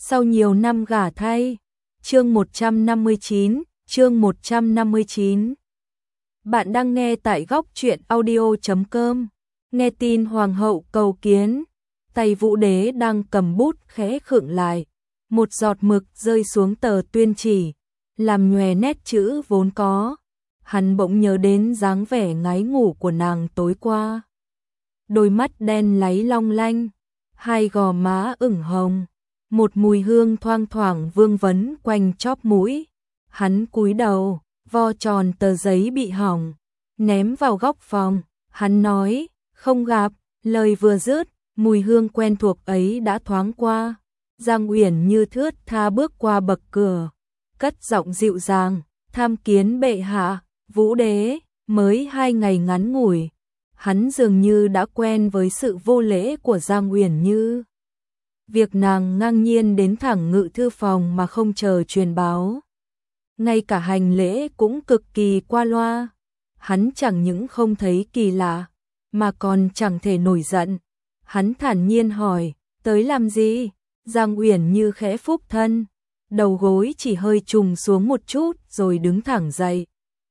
Sau nhiều năm gả thay. Chương 159. Bạn đang nghe tại góc truyện audio.com. Nghe tin hoàng hậu cầu kiến, tay Vũ Đế đang cầm bút khẽ khựng lại, một giọt mực rơi xuống tờ tuyên chỉ, làm nhòe nét chữ vốn có. Hắn bỗng nhớ đến dáng vẻ ngái ngủ của nàng tối qua. Đôi mắt đen láy long lanh, hai gò má ửng hồng, một mùi hương thoang thoảng vương vấn quanh chóp mũi. Hắn cúi đầu, vo tròn tờ giấy bị hỏng, ném vào góc phòng. Hắn nói, không gặp. Lời vừa dứt, mùi hương quen thuộc ấy đã thoáng qua. Giang Uyển Như thướt tha bước qua bậc cửa, cất giọng dịu dàng, tham kiến bệ hạ. Vũ Đế, mới 2 ngày ngắn ngủi, hắn dường như đã quen với sự vô lễ của Giang Uyển Như. Việc nàng ngang nhiên đến thẳng ngự thư phòng mà không chờ truyền báo, ngay cả hành lễ cũng cực kỳ qua loa. Hắn chẳng những không thấy kỳ lạ, mà còn chẳng thể nổi giận. Hắn thản nhiên hỏi, tới làm gì? Giang Uyển Như khẽ phúc thân, đầu gối chỉ hơi trùng xuống một chút rồi đứng thẳng dậy.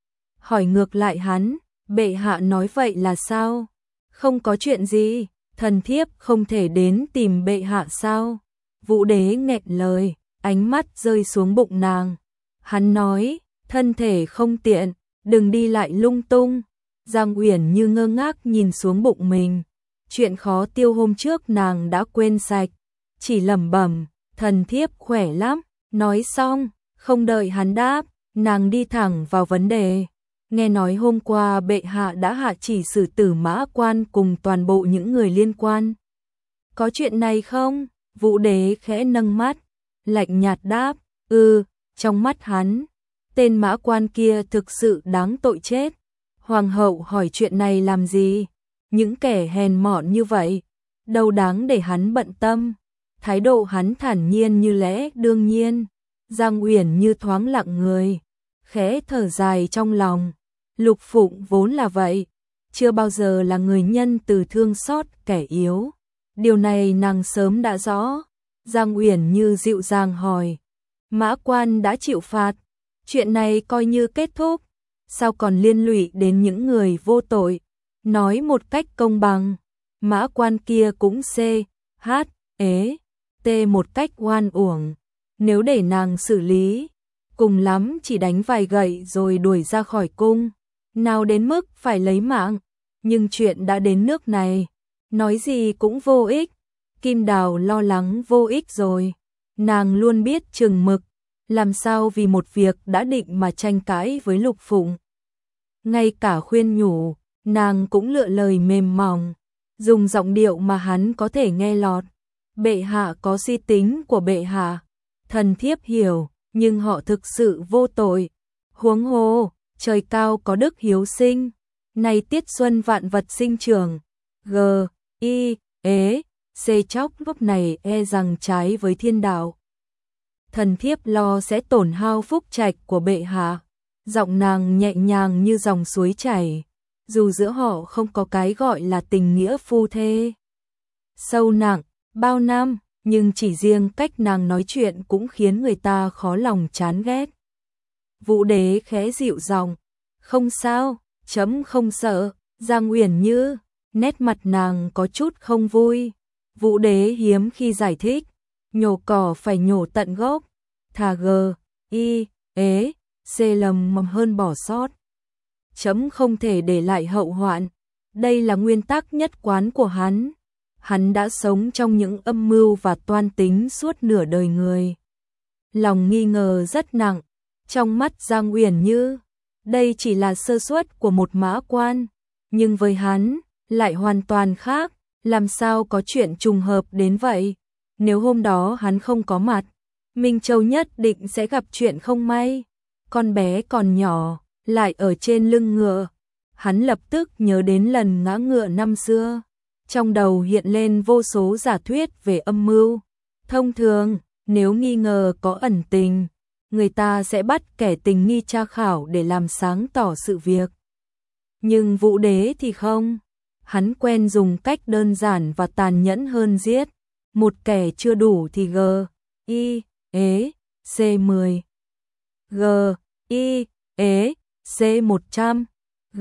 Hỏi ngược lại hắn, bệ hạ nói vậy là sao? Không có chuyện gì, thần thiếp không thể đến tìm bệ hạ sao? Vũ Đế nghẹn lời, ánh mắt rơi xuống bụng nàng. Hắn nói, thân thể không tiện, đừng đi lại lung tung. Giang Uyển Như ngơ ngác nhìn xuống bụng mình. Chuyện khó tiêu hôm trước nàng đã quên sạch, chỉ lẩm bẩm, thần thiếp khỏe lắm. Nói xong, không đợi hắn đáp, nàng đi thẳng vào vấn đề. Nghe nói hôm qua bệ hạ đã hạ chỉ xử tử Mã Quan cùng toàn bộ những người liên quan. Có chuyện này không? Vũ Đế khẽ nâng mắt, lạnh nhạt đáp, trong mắt hắn, tên Mã Quan kia thực sự đáng tội chết. Hoàng hậu hỏi chuyện này làm gì? Những kẻ hèn mọn như vậy, đâu đáng để hắn bận tâm. Thái độ hắn thản nhiên như lẽ đương nhiên. Giang Uyển Như thoáng lặng người, khẽ thở dài trong lòng. Lục Phụng vốn là vậy, chưa bao giờ là người nhân từ thương xót kẻ yếu. Điều này nàng sớm đã rõ. Giang Uyển Như dịu dàng hỏi, Mã Quan đã chịu phạt, chuyện này coi như kết thúc, sao còn liên lụy đến những người vô tội? Nói một cách công bằng, Mã Quan kia cũng một cách oan uổng. Nếu để nàng xử lý, cùng lắm chỉ đánh vài gậy rồi đuổi ra khỏi cung, nào đến mức phải lấy mạng. Nhưng chuyện đã đến nước này, nói gì cũng vô ích. Kim Đào lo lắng vô ích rồi. Nàng luôn biết chừng mực, làm sao vì một việc đã định mà tranh cãi với Lục Phụng. Ngay cả khuyên nhủ, nàng cũng lựa lời mềm mỏng, dùng giọng điệu mà hắn có thể nghe lọt. Bệ hạ có suy tính của bệ hạ, thần thiếp hiểu, nhưng họ thực sự vô tội. Huống hồ, trời cao có đức hiếu sinh, nay tiết xuân vạn vật sinh trưởng. Chóc lúc này e rằng trái với thiên đạo. Thần thiếp lo sẽ tổn hao phúc trạch của bệ hạ. Giọng nàng nhẹ nhàng như dòng suối chảy, dù giữa họ không có cái gọi là tình nghĩa phu thê sâu nặng bao năm, nhưng chỉ riêng cách nàng nói chuyện cũng khiến người ta khó lòng chán ghét. Vũ Đế khẽ dịu giọng, không sao, chấm không sợ. Giang Uyển Như, nét mặt nàng có chút không vui. Vũ Đế hiếm khi giải thích, nhổ cỏ phải nhổ tận gốc, thà lầm mầm hơn bỏ sót. Chấm không thể để lại hậu hoạn, đây là nguyên tắc nhất quán của hắn. Hắn đã sống trong những âm mưu và toan tính suốt nửa đời người. Lòng nghi ngờ rất nặng, trong mắt Giang Uyển Như, đây chỉ là sơ suất của một Mã Quan, nhưng với hắn, lại hoàn toàn khác. Làm sao có chuyện trùng hợp đến vậy? Nếu hôm đó hắn không có mặt, Minh Châu nhất định sẽ gặp chuyện không may. Con bé còn nhỏ, lại ở trên lưng ngựa. Hắn lập tức nhớ đến lần ngã ngựa năm xưa. Trong đầu hiện lên vô số giả thuyết về âm mưu. Thông thường, nếu nghi ngờ có ẩn tình, người ta sẽ bắt kẻ tình nghi tra khảo để làm sáng tỏ sự việc. Nhưng Vũ Đế thì không. Hắn quen dùng cách đơn giản và tàn nhẫn hơn giết. Một kẻ chưa đủ thì I ế C10 G I ế C100 G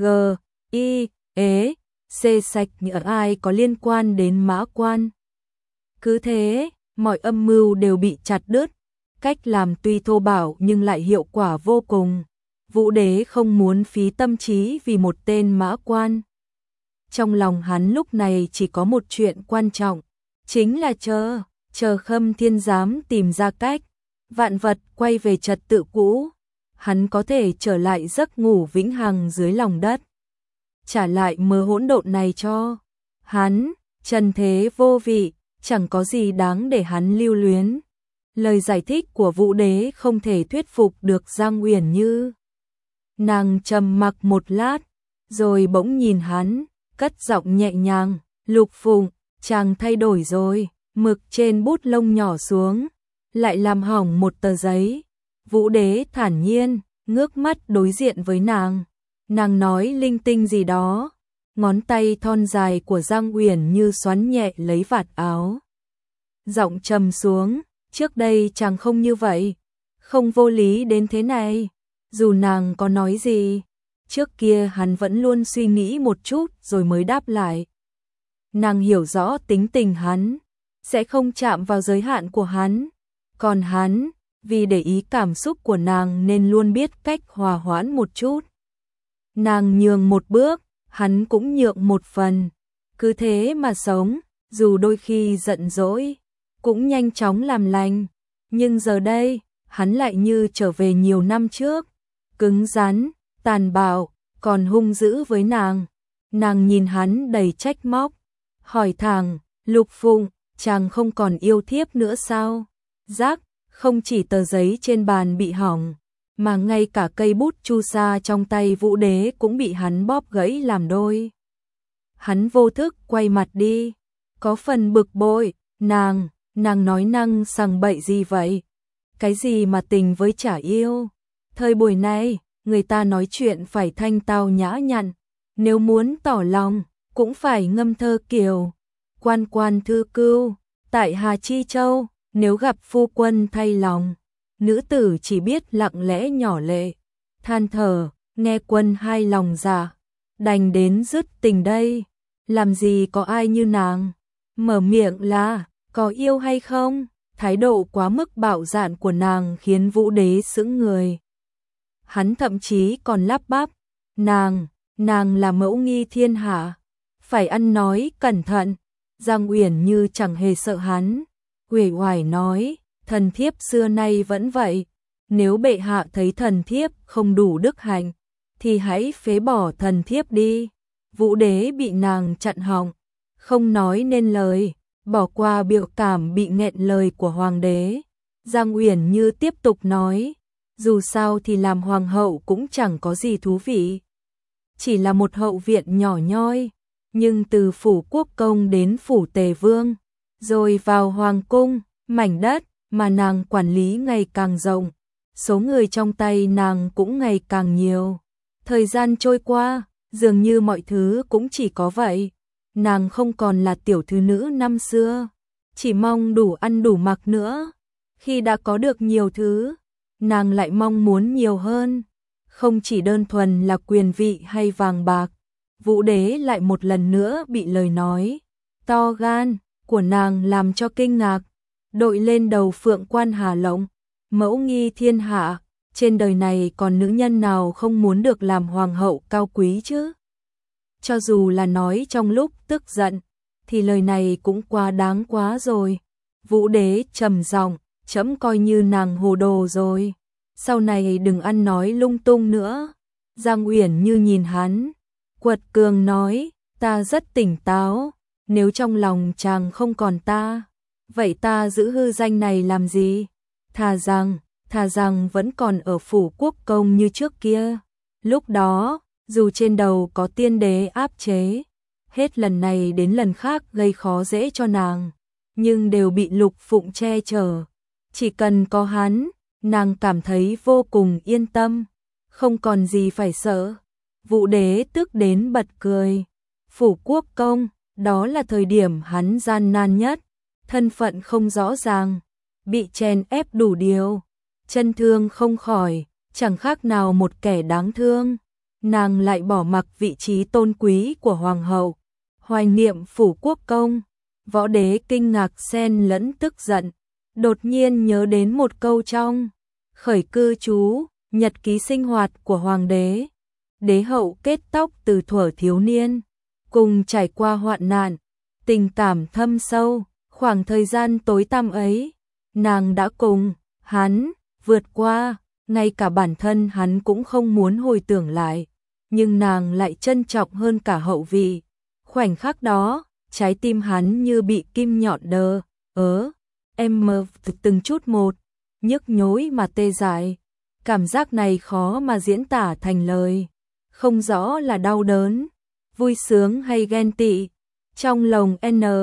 I ế C sạch ở ai có liên quan đến mã quan. Cứ thế, mọi âm mưu đều bị chặt đứt, cách làm tuy thô bạo nhưng lại hiệu quả vô cùng. Vũ đế không muốn phí tâm trí vì một tên mã quan. Trong lòng hắn lúc này chỉ có một chuyện quan trọng, chính là chờ Khâm Thiên Giám tìm ra cách, vạn vật quay về trật tự cũ, hắn có thể trở lại giấc ngủ vĩnh hằng dưới lòng đất. Trả lại mớ hỗn độn này cho hắn, trần thế vô vị, chẳng có gì đáng để hắn lưu luyến. Lời giải thích của Vũ đế không thể thuyết phục được Giang Uyển Như. Nàng trầm mặc một lát, rồi bỗng nhìn hắn, cất giọng nhẹ nhàng, Lục Phụng, chàng thay đổi rồi, mực trên bút lông nhỏ xuống, lại làm hỏng một tờ giấy. Vũ đế thản nhiên, ngước mắt đối diện với nàng. Nàng nói linh tinh gì đó, ngón tay thon dài của Giang Uyển Như xoắn nhẹ lấy vạt áo. Giọng trầm xuống, trước đây chàng không như vậy, không vô lý đến thế này. Dù nàng có nói gì, trước kia hắn vẫn luôn suy nghĩ một chút rồi mới đáp lại. Nàng hiểu rõ tính tình hắn, sẽ không chạm vào giới hạn của hắn. Còn hắn, vì để ý cảm xúc của nàng nên luôn biết cách hòa hoãn một chút. Nàng nhường một bước, hắn cũng nhượng một phần. Cứ thế mà sống, dù đôi khi giận dỗi, cũng nhanh chóng làm lành. Nhưng giờ đây, hắn lại như trở về nhiều năm trước, cứng rắn, tàn bạo, còn hung dữ với nàng. Nàng nhìn hắn đầy trách móc, hỏi thẳng, Lục Phụng, chàng không còn yêu thiếp nữa sao? Rắc, không chỉ tờ giấy trên bàn bị hỏng, mà ngay cả cây bút chu sa trong tay Vũ đế cũng bị hắn bóp gãy làm đôi. Hắn vô thức quay mặt đi, có phần bực bội, nàng nói năng sằng bậy gì vậy? Cái gì mà tình với chả yêu? Thời buổi này, người ta nói chuyện phải thanh tao nhã nhặn, nếu muốn tỏ lòng, cũng phải ngâm thơ kiều. Quan quan thư cưu, tại Hà Chi Châu, nếu gặp phu quân thay lòng, nữ tử chỉ biết lặng lẽ nhỏ lệ, than thở, nghe quân hai lòng dạ, đành đến dứt tình đây, làm gì có ai như nàng. Mở miệng là, có yêu hay không? Thái độ quá mức bạo dạn của nàng khiến Vũ đế sững người. Hắn thậm chí còn lắp bắp, nàng là mẫu nghi thiên hạ, phải ăn nói cẩn thận. Giang Uyển Như chẳng hề sợ hắn, uể oải nói, thần thiếp xưa nay vẫn vậy, nếu bệ hạ thấy thần thiếp không đủ đức hạnh, thì hãy phế bỏ thần thiếp đi. Vũ đế bị nàng chặn họng, không nói nên lời, bỏ qua biểu cảm bị nghẹn lời của hoàng đế. Giang Uyển Như tiếp tục nói, dù sao thì làm hoàng hậu cũng chẳng có gì thú vị, chỉ là một hậu viện nhỏ nhoi, nhưng từ phủ quốc công đến phủ tề vương, rồi vào hoàng cung, mảnh đất mà nàng quản lý ngày càng rộng, số người trong tay nàng cũng ngày càng nhiều. Thời gian trôi qua, dường như mọi thứ cũng chỉ có vậy. Nàng không còn là tiểu thư nữ năm xưa, chỉ mong đủ ăn đủ mặc nữa. Khi đã có được nhiều thứ, nàng lại mong muốn nhiều hơn, không chỉ đơn thuần là quyền vị hay vàng bạc. Vũ đế lại một lần nữa bị lời nói to gan của nàng làm cho kinh ngạc, đội lên đầu Phượng Quan Hà Lộng, mẫu nghi thiên hạ, trên đời này còn nữ nhân nào không muốn được làm hoàng hậu cao quý chứ? Cho dù là nói trong lúc tức giận, thì lời này cũng quá đáng quá rồi. Vũ đế trầm giọng, trẫm coi như nàng hồ đồ rồi, sau này đừng ăn nói lung tung nữa. Giang Uyển Như nhìn hắn, quật cường nói, ta rất tỉnh táo, nếu trong lòng chàng không còn ta, vậy ta giữ hư danh này làm gì? Thà rằng vẫn còn ở phủ quốc công như trước kia. Lúc đó, dù trên đầu có tiên đế áp chế, hết lần này đến lần khác gây khó dễ cho nàng, nhưng đều bị Lục Phụng che chở. Chỉ cần có hắn, nàng cảm thấy vô cùng yên tâm, không còn gì phải sợ. Vũ đế tức đến bật cười. Phủ quốc công, đó là thời điểm hắn gian nan nhất, thân phận không rõ ràng, bị chèn ép đủ điều, chân thương không khỏi, chẳng khác nào một kẻ đáng thương. Nàng lại bỏ mặc vị trí tôn quý của hoàng hậu, hoài niệm phủ quốc công. Võ đế kinh ngạc xen lẫn tức giận, đột nhiên nhớ đến một câu trong khởi cư chú, nhật ký sinh hoạt của hoàng đế. Đế hậu kết tóc từ thuở thiếu niên, cùng trải qua hoạn nạn, tình cảm thâm sâu, khoảng thời gian tối tăm ấy, nàng đã cùng hắn vượt qua, ngay cả bản thân hắn cũng không muốn hồi tưởng lại, nhưng nàng lại trân trọng hơn cả hậu vị. Khoảnh khắc đó, trái tim hắn như bị kim nhọn đờ từng chút một, nhức nhối mà tê dại. Cảm giác này khó mà diễn tả thành lời, không rõ là đau đớn, vui sướng hay ghen tị. Trong lòng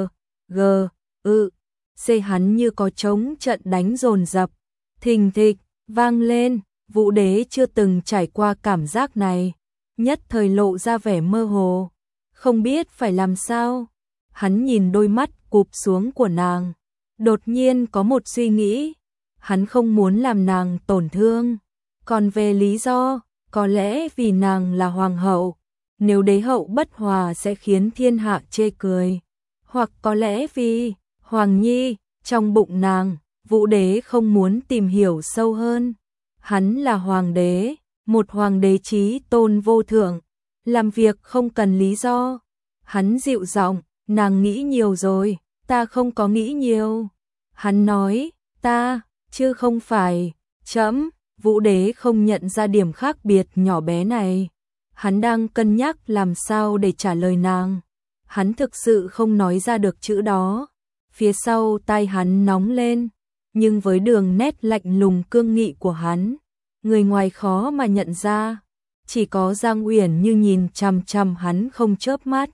hắn như có trống trận đánh dồn dập, thình thịch vang lên. Vũ đế chưa từng trải qua cảm giác này, nhất thời lộ ra vẻ mơ hồ, không biết phải làm sao. Hắn nhìn đôi mắt cụp xuống của nàng, đột nhiên có một suy nghĩ, hắn không muốn làm nàng tổn thương. Còn về lý do, có lẽ vì nàng là hoàng hậu, nếu đế hậu bất hòa sẽ khiến thiên hạ chê cười, hoặc có lẽ vì hoàng nhi trong bụng nàng. Vũ đế không muốn tìm hiểu sâu hơn. Hắn là hoàng đế, một hoàng đế chí tôn vô thượng, làm việc không cần lý do. Hắn dịu giọng, nàng nghĩ nhiều rồi, ta không có nghĩ nhiều. Hắn nói, ta, chứ không phải, trẫm. Vũ đế không nhận ra điểm khác biệt nhỏ bé này. Hắn đang cân nhắc làm sao để trả lời nàng. Hắn thực sự không nói ra được chữ đó. Phía sau tai hắn nóng lên, nhưng với đường nét lạnh lùng cương nghị của hắn, người ngoài khó mà nhận ra. Chỉ có Giang Uyển Như nhìn chằm chằm hắn không chớp mắt.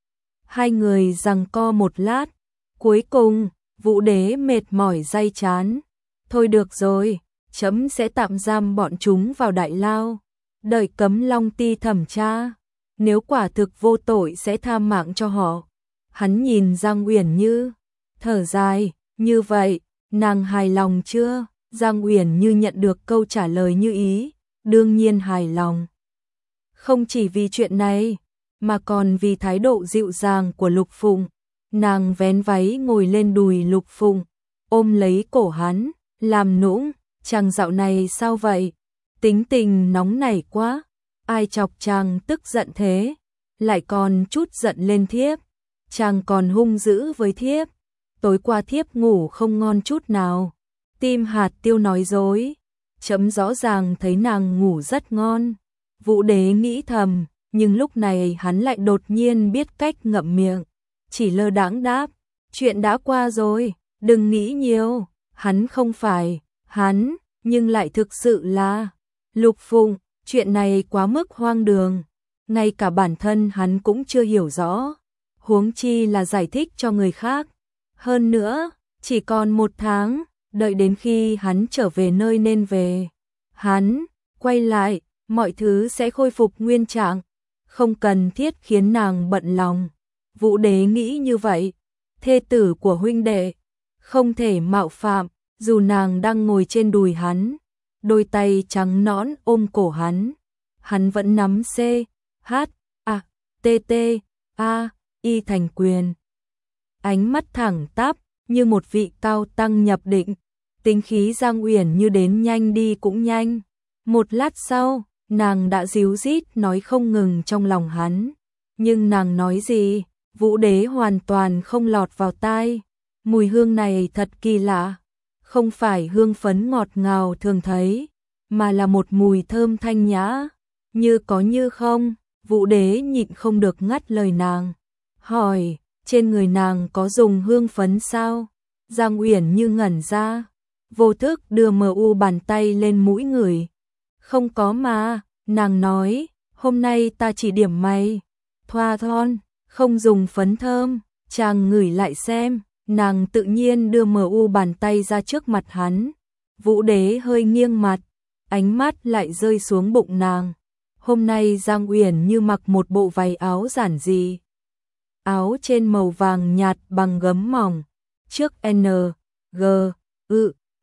Hai người giằng co một lát, cuối cùng Vũ đế mệt mỏi day chán. Thôi được rồi, trẫm sẽ tạm giam bọn chúng vào đại lao, đợi Cấm Long Ti thẩm tra, nếu quả thực vô tội sẽ tha mạng cho họ. Hắn nhìn Giang Uyển Như, thở dài, như vậy, nàng hài lòng chưa? Giang Uyển Như nhận được câu trả lời như ý, đương nhiên hài lòng. Không chỉ vì chuyện này, mà còn vì thái độ dịu dàng của Lục Phụng. Nàng vén váy ngồi lên đùi Lục Phụng, ôm lấy cổ hắn, làm nũng, chàng dạo này sao vậy? Tính tình nóng nảy quá, ai chọc chàng tức giận thế? Lại còn chút giận lên thiếp, chàng còn hung dữ với thiếp. Tối qua thiếp ngủ không ngon chút nào. Tim Hạt Tiêu nói dối, trẫm rõ ràng thấy nàng ngủ rất ngon. Vũ đế nghĩ thầm, nhưng lúc này hắn lại đột nhiên biết cách ngậm miệng, chỉ lơ đãng đáp, chuyện đã qua rồi, đừng nghĩ nhiều. Hắn không phải, hắn, nhưng lại thực sự là Lục Phụng. Chuyện này quá mức hoang đường, ngay cả bản thân hắn cũng chưa hiểu rõ, huống chi là giải thích cho người khác. Hơn nữa, chỉ còn 1 tháng, đợi đến khi hắn trở về nơi nên về, hắn quay lại, mọi thứ sẽ khôi phục nguyên trạng, không cần thiết khiến nàng bận lòng. Vũ đế nghĩ như vậy, thê tử của huynh đệ không thể mạo phạm, dù nàng đang ngồi trên đùi hắn, đôi tay trắng nõn ôm cổ hắn vẫn nắm CHATTAI thành quyền. Ánh mắt thẳng tắp như một vị cao tăng nhập định, tính khí Giang Uyển Như đến nhanh đi cũng nhanh. Một lát sau, nàng đã ríu rít nói không ngừng trong lòng hắn, nhưng nàng nói gì, Vũ đế hoàn toàn không lọt vào tai. Mùi hương này thật kỳ lạ, không phải hương phấn ngọt ngào thường thấy, mà là một mùi thơm thanh nhã, như có như không. Vũ đế nhịn không được ngắt lời nàng, hỏi, trên người nàng có dùng hương phấn sao? Giang Uyển Như ngẩn ra, vô thức đưa bàn tay lên mũi ngửi. Không có mà, nàng nói, hôm nay ta chỉ điểm mày, thoa thon, không dùng phấn thơm. Chàng ngửi lại xem. Nàng tự nhiên đưa bàn tay ra trước mặt hắn. Vũ đế hơi nghiêng mặt, ánh mắt lại rơi xuống bụng nàng. Hôm nay Giang Uyển Như mặc một bộ váy áo giản dị, áo trên màu vàng nhạt bằng gấm mỏng, trước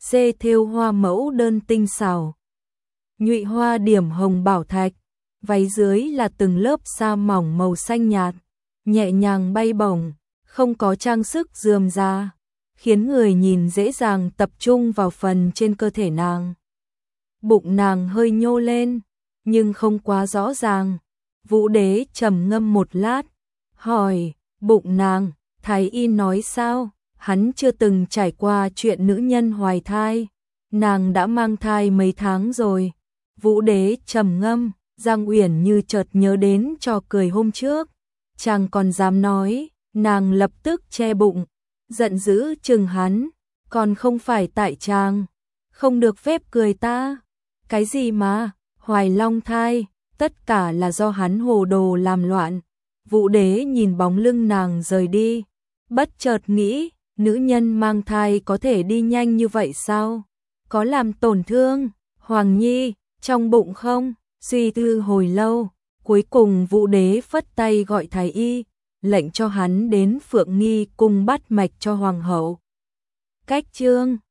Dê thêu hoa mẫu đơn tinh xảo. Nhụy hoa điểm hồng bảo thạch, váy dưới là từng lớp sa mỏng màu xanh nhạt, nhẹ nhàng bay bổng, không có trang sức rườm rà, khiến người nhìn dễ dàng tập trung vào phần trên cơ thể nàng. Bụng nàng hơi nhô lên, nhưng không quá rõ ràng. Vũ Đế trầm ngâm một lát, hỏi, bụng nàng, Thái y nói sao? Hắn chưa từng trải qua chuyện nữ nhân hoài thai, nàng đã mang thai mấy tháng rồi. Vũ Đế trầm ngâm, Giang Uyển như chợt nhớ đến trò cười hôm trước, chàng còn dám nói, nàng lập tức che bụng, giận dữ chừng hắn, còn không phải tại chàng, không được phép cười ta. Cái gì mà, hoài long thai, tất cả là do hắn hồ đồ làm loạn. Vũ Đế nhìn bóng lưng nàng rời đi, bất chợt nghĩ, nữ nhân mang thai có thể đi nhanh như vậy sao? Có làm tổn thương Hoàng Nhi trong bụng không? Suy tư hồi lâu, cuối cùng Vũ Đế phất tay gọi thái y, lệnh cho hắn đến Phượng Nghi cung bắt mạch cho hoàng hậu. Cách chương